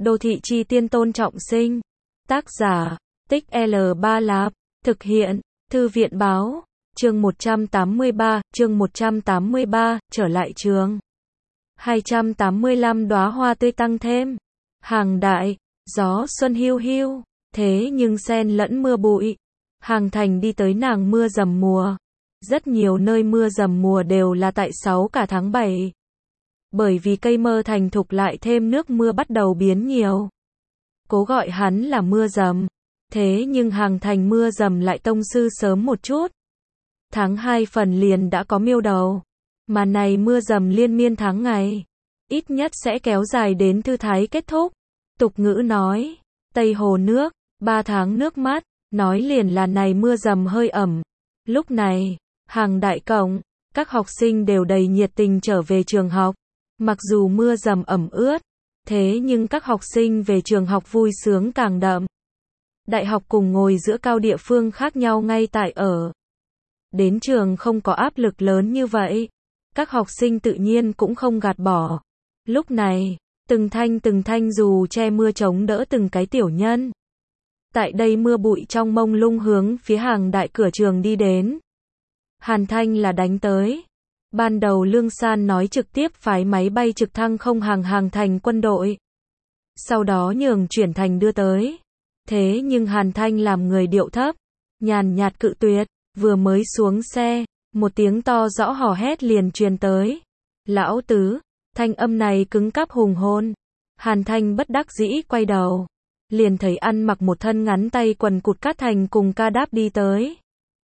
Đô thị chi tiên Tôn Trọng Sinh. Tác giả, Tích L3 Lạp. Thực hiện, Thư viện báo. Chương 183, trở lại trường. 285 đóa hoa tươi tăng thêm. Hàng đại, gió xuân hiu hiu, thế nhưng xen lẫn mưa bụi. Hàng thành đi tới nàng mưa dầm mùa. Rất nhiều nơi mưa dầm mùa đều là tại 6 cả tháng 7. Bởi vì cây mơ thành thục lại thêm nước mưa bắt đầu biến nhiều. Cố gọi hắn là mưa dầm. Thế nhưng hàng thành mưa dầm lại tông sư sớm một chút. Tháng 2 phần liền đã có miêu đầu. Mà này mưa dầm liên miên tháng ngày. Ít nhất sẽ kéo dài đến thư thái kết thúc. Tục ngữ nói, Tây Hồ nước, 3 tháng nước mát, nói liền là này mưa dầm hơi ẩm. Lúc này, hàng đại cổng, các học sinh đều đầy nhiệt tình trở về trường học. Mặc dù mưa dầm ẩm ướt, thế nhưng các học sinh về trường học vui sướng càng đậm. Đại học cùng ngồi giữa cao địa phương khác nhau ngay tại ở. Đến trường không có áp lực lớn như vậy. Các học sinh tự nhiên cũng không gạt bỏ. Lúc này, từng thanh dù che mưa chống đỡ từng cái tiểu nhân. Tại đây mưa bụi trong mông lung hướng phía hàng đại cửa trường đi đến. Hàn Thanh là đánh tới. Ban đầu Lương San nói trực tiếp phái máy bay trực thăng không hàng thành quân đội. Sau đó nhường chuyển thành đưa tới. Thế nhưng Hàn Thanh làm người điệu thấp, nhàn nhạt cự tuyệt, vừa mới xuống xe, một tiếng to rõ hò hét liền truyền tới. Lão tứ, thanh âm này cứng cáp hùng hồn. Hàn Thanh bất đắc dĩ quay đầu, liền thấy ăn mặc một thân ngắn tay quần cụt Cát Thành cùng Ca Đáp đi tới.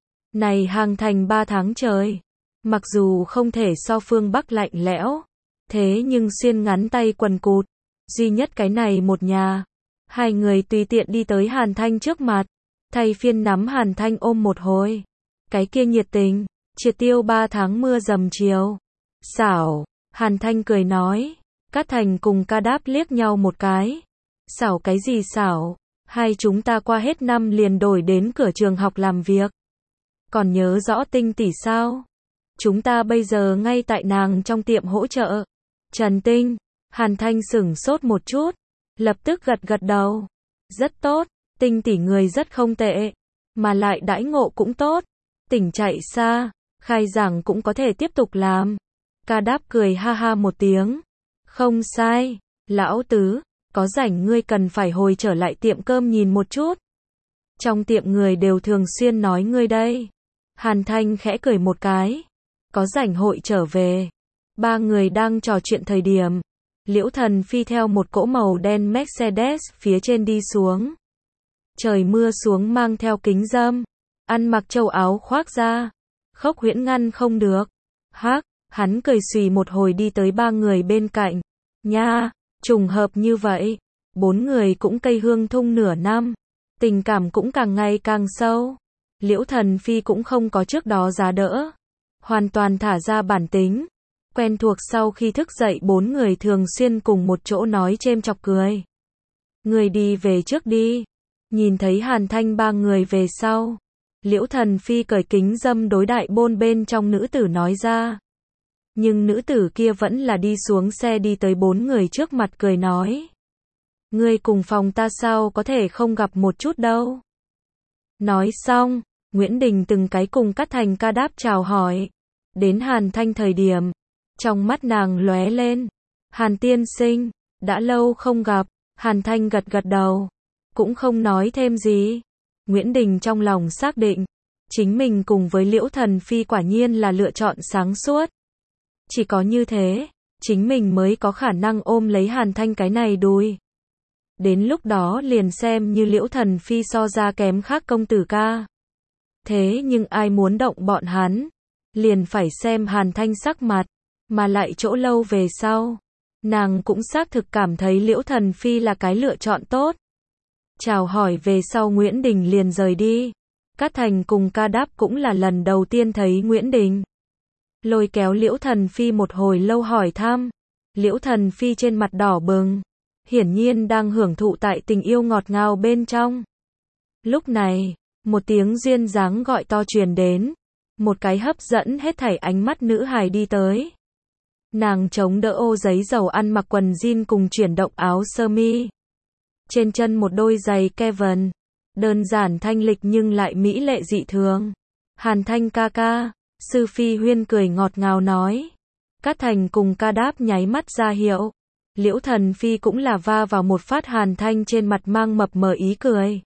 Này hàng thành 3 tháng trời, mặc dù không thể so phương Bắc lạnh lẽo, thế nhưng xuyên ngắn tay quần cụt, duy nhất cái này một nhà. Hai người tùy tiện đi tới Hàn Thanh trước mặt, thay phiên nắm Hàn Thanh ôm một hồi. Cái kia nhiệt tình, triệt tiêu 3 tháng mưa dầm chiều. Xảo, Hàn Thanh cười nói. Cát Thành cùng Ca Đáp liếc nhau một cái. Xảo cái gì xảo, hai chúng ta qua hết năm liền đổi đến cửa trường học làm việc. Còn nhớ rõ Tinh tỷ sao? Chúng ta bây giờ ngay tại nàng trong tiệm hỗ trợ. Trần Tinh, Hàn Thanh sửng sốt một chút, lập tức gật đầu. Rất tốt, Tinh tỷ người rất không tệ, mà lại đãi ngộ cũng tốt. Tỉnh chạy xa, khai giảng cũng có thể tiếp tục làm. Ca Đáp cười ha ha một tiếng. Không sai, lão tứ, có rảnh ngươi cần phải hồi trở lại tiệm cơm nhìn một chút. Trong tiệm người đều thường xuyên nói ngươi đây. Hàn Thanh khẽ cười một cái. Có rảnh hội trở về. Ba người đang trò chuyện thời điểm. Liễu Thần Phi theo một cỗ màu đen Mercedes phía trên đi xuống. Trời mưa xuống mang theo kính râm. Ăn mặc châu áo khoác da. Khốc Huyễn ngăn không được. Hắc, hắn cười xùy một hồi đi tới ba người bên cạnh. Nha, trùng hợp như vậy. 4 người cũng cây hương thung nửa năm. Tình cảm cũng càng ngày càng sâu. Liễu Thần Phi cũng không có trước đó giá đỡ. Hoàn toàn thả ra bản tính. Quen thuộc sau khi thức dậy 4 người thường xuyên cùng một chỗ nói chêm chọc cười. Người đi về trước đi. Nhìn thấy Hàn Thanh ba người về sau. Liễu Thần Phi cởi kính dâm đối đại bôn bên trong nữ tử nói ra. Nhưng nữ tử kia vẫn là đi xuống xe đi tới 4 người trước mặt cười nói. Ngươi cùng phòng ta sao có thể không gặp một chút đâu. Nói xong, Nguyễn Đình từng cái cùng Cát Thành Ca Đáp chào hỏi. Đến Hàn Thanh thời điểm, trong mắt nàng lóe lên. Hàn tiên sinh, đã lâu không gặp. Hàn Thanh gật đầu, cũng không nói thêm gì. Nguyễn Đình trong lòng xác định, chính mình cùng với Liễu Thần Phi quả nhiên là lựa chọn sáng suốt. Chỉ có như thế, chính mình mới có khả năng ôm lấy Hàn Thanh cái này đùi. Đến lúc đó liền xem như Liễu Thần Phi so ra kém khác công tử ca. Thế nhưng ai muốn động bọn hắn, liền phải xem Hàn Thanh sắc mặt, mà lại chỗ lâu về sau. Nàng cũng xác thực cảm thấy Liễu Thần Phi là cái lựa chọn tốt. Chào hỏi về sau Nguyễn Đình liền rời đi. Cát Thành cùng Ca Đáp cũng là lần đầu tiên thấy Nguyễn Đình. Lôi kéo Liễu Thần Phi một hồi lâu hỏi thăm. Liễu Thần Phi trên mặt đỏ bừng. Hiển nhiên đang hưởng thụ tại tình yêu ngọt ngào bên trong. Lúc này, một tiếng duyên dáng gọi to truyền đến. Một cái hấp dẫn hết thảy ánh mắt nữ hài đi tới. Nàng chống đỡ ô giấy dầu ăn mặc quần jean cùng chuyển động áo sơ mi. trên chân một đôi giày Kevin, đơn giản thanh lịch nhưng lại mỹ lệ dị thường. Hàn Thanh ca ca, Sư Phi Huyên cười ngọt ngào nói. Cát Thành cùng Ca Đáp nháy mắt ra hiệu. Liễu Thần Phi cũng là va vào một phát Hàn Thanh trên mặt mang mập mờ ý cười.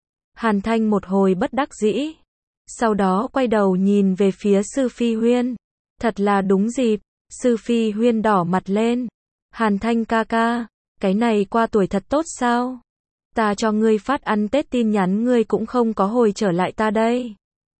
Hàn Thanh một hồi bất đắc dĩ. Sau đó quay đầu nhìn về phía Sư Phi Huyên. Thật là đúng dịp, Sư Phi Huyên đỏ mặt lên. Hàn Thanh ca ca, cái này qua tuổi thật tốt sao? Ta cho ngươi phát ăn Tết tin nhắn ngươi cũng không có hồi trở lại ta đây.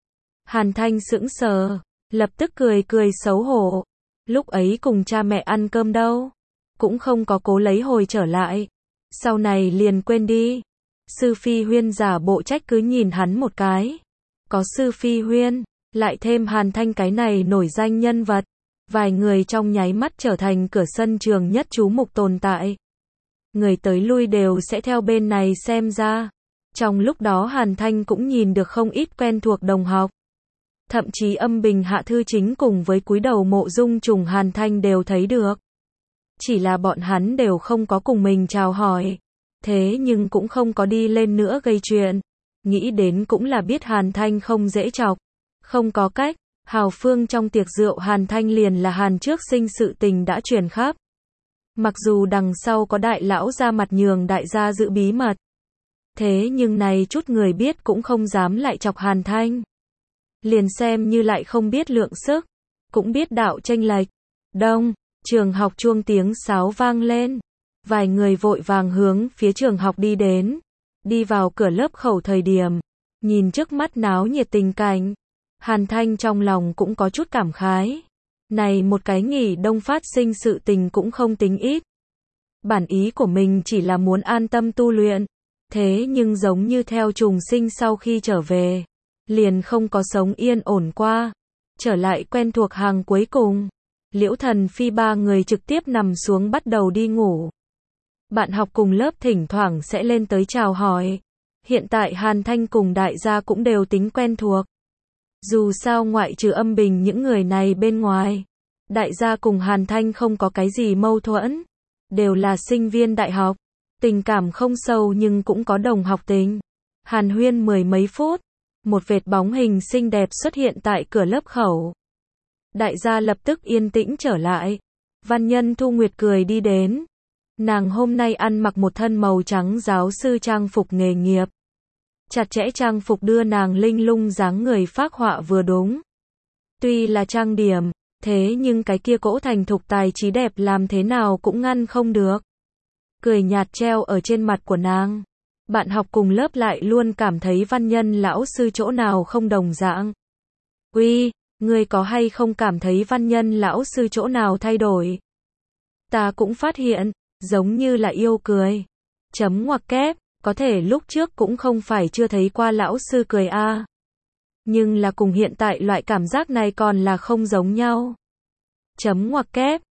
Hàn Thanh sững sờ, lập tức cười cười xấu hổ. Lúc ấy cùng cha mẹ ăn cơm đâu, cũng không có cố lấy hồi trở lại. Sau này liền quên đi. Sư Phi Huyên giả bộ trách cứ nhìn hắn một cái. Có Sư Phi Huyên, lại thêm Hàn Thanh cái này nổi danh nhân vật. Vài người trong nháy mắt trở thành cửa sân trường nhất chú mục tồn tại. Người tới lui đều sẽ theo bên này xem ra. Trong lúc đó Hàn Thanh cũng nhìn được không ít quen thuộc đồng học. Thậm chí Âm Bình Hạ Thư Chính cùng với cúi đầu Mộ Dung Trùng Hàn Thanh đều thấy được. Chỉ là bọn hắn đều không có cùng mình chào hỏi. Thế nhưng cũng không có đi lên nữa gây chuyện. Nghĩ đến cũng là biết Hàn Thanh không dễ chọc. Không có cách, hào phương trong tiệc rượu Hàn Thanh liền là Hàn trước sinh sự tình đã truyền khắp. Mặc dù đằng sau có đại lão ra mặt nhường đại gia giữ bí mật. Thế nhưng này chút người biết cũng không dám lại chọc Hàn Thanh. Liền xem như lại không biết lượng sức, cũng biết đạo chênh lệch. Đông, trường học chuông tiếng sáo vang lên. Vài người vội vàng hướng phía trường học đi đến. Đi vào cửa lớp khẩu thời điểm, nhìn trước mắt náo nhiệt tình cảnh. Hàn Thanh trong lòng cũng có chút cảm khái. Này một cái nghỉ đông phát sinh sự tình cũng không tính ít. Bản ý của mình chỉ là muốn an tâm tu luyện. Thế nhưng giống như theo trùng sinh sau khi trở về, liền không có sống yên ổn qua. Trở lại quen thuộc hàng cuối cùng. Liễu Thần Phi ba người trực tiếp nằm xuống bắt đầu đi ngủ. Bạn học cùng lớp thỉnh thoảng sẽ lên tới chào hỏi. Hiện tại Hàn Thanh cùng đại gia cũng đều tính quen thuộc. Dù sao ngoại trừ Âm Bình những người này bên ngoài, đại gia cùng Hàn Thanh không có cái gì mâu thuẫn. Đều là sinh viên đại học. Tình cảm không sâu nhưng cũng có đồng học tình. Hàn huyên mười mấy phút. Một vệt bóng hình xinh đẹp xuất hiện tại cửa lớp khẩu. Đại gia lập tức yên tĩnh trở lại. Văn Nhân Thu Nguyệt cười đi đến. Nàng hôm nay ăn mặc một thân màu trắng giáo sư trang phục nghề nghiệp. Chặt chẽ trang phục đưa nàng linh lung dáng người phác họa vừa đúng. Tuy là trang điểm, thế nhưng cái kia cỗ thành thục tài trí đẹp làm thế nào cũng ngăn không được. Cười nhạt treo ở trên mặt của nàng. Bạn học cùng lớp lại luôn cảm thấy Văn Nhân lão sư chỗ nào không đồng dạng. Uy, ngươi có hay không cảm thấy Văn Nhân lão sư chỗ nào thay đổi? Ta cũng phát hiện, giống như là yêu cười. Chấm ngoặc kép, có thể lúc trước cũng không phải chưa thấy qua lão sư cười a. Nhưng là cùng hiện tại loại cảm giác này còn là không giống nhau. Chấm ngoặc kép,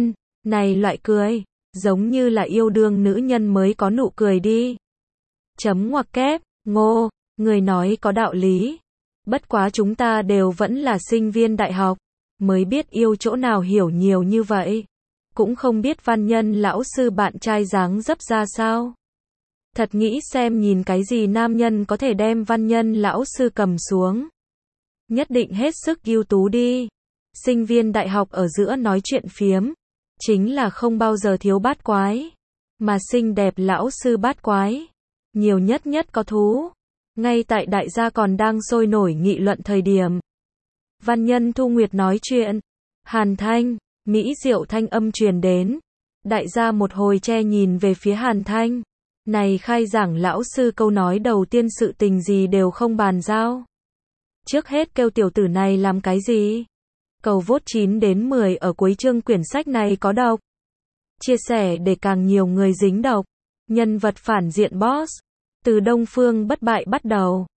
này loại cười, giống như là yêu đương nữ nhân mới có nụ cười đi. Chấm ngoặc kép, ngô, người nói có đạo lý. Bất quá chúng ta đều vẫn là sinh viên đại học, mới biết yêu chỗ nào hiểu nhiều như vậy. Cũng không biết Văn Nhân lão sư bạn trai dáng dấp ra sao. Thật nghĩ xem nhìn cái gì nam nhân có thể đem Văn Nhân lão sư cầm xuống. Nhất định hết sức ưu tú đi. Sinh viên đại học ở giữa nói chuyện phiếm, chính là không bao giờ thiếu bát quái. Mà xinh đẹp lão sư bát quái, nhiều nhất nhất có thú. Ngay tại đại gia còn đang sôi nổi nghị luận thời điểm. Văn Nhân Thu Nguyệt nói chuyện. Hàn Thanh, mỹ diệu thanh âm truyền đến. Đại gia một hồi che nhìn về phía Hàn Thanh. Này khai giảng lão sư câu nói đầu tiên sự tình gì đều không bàn giao. Trước hết kêu tiểu tử này làm cái gì? Cầu vote 9 đến 10 ở cuối chương quyển sách này có độc. Chia sẻ để càng nhiều người dính độc. Nhân vật phản diện boss. Từ Đông Phương Bất Bại bắt đầu.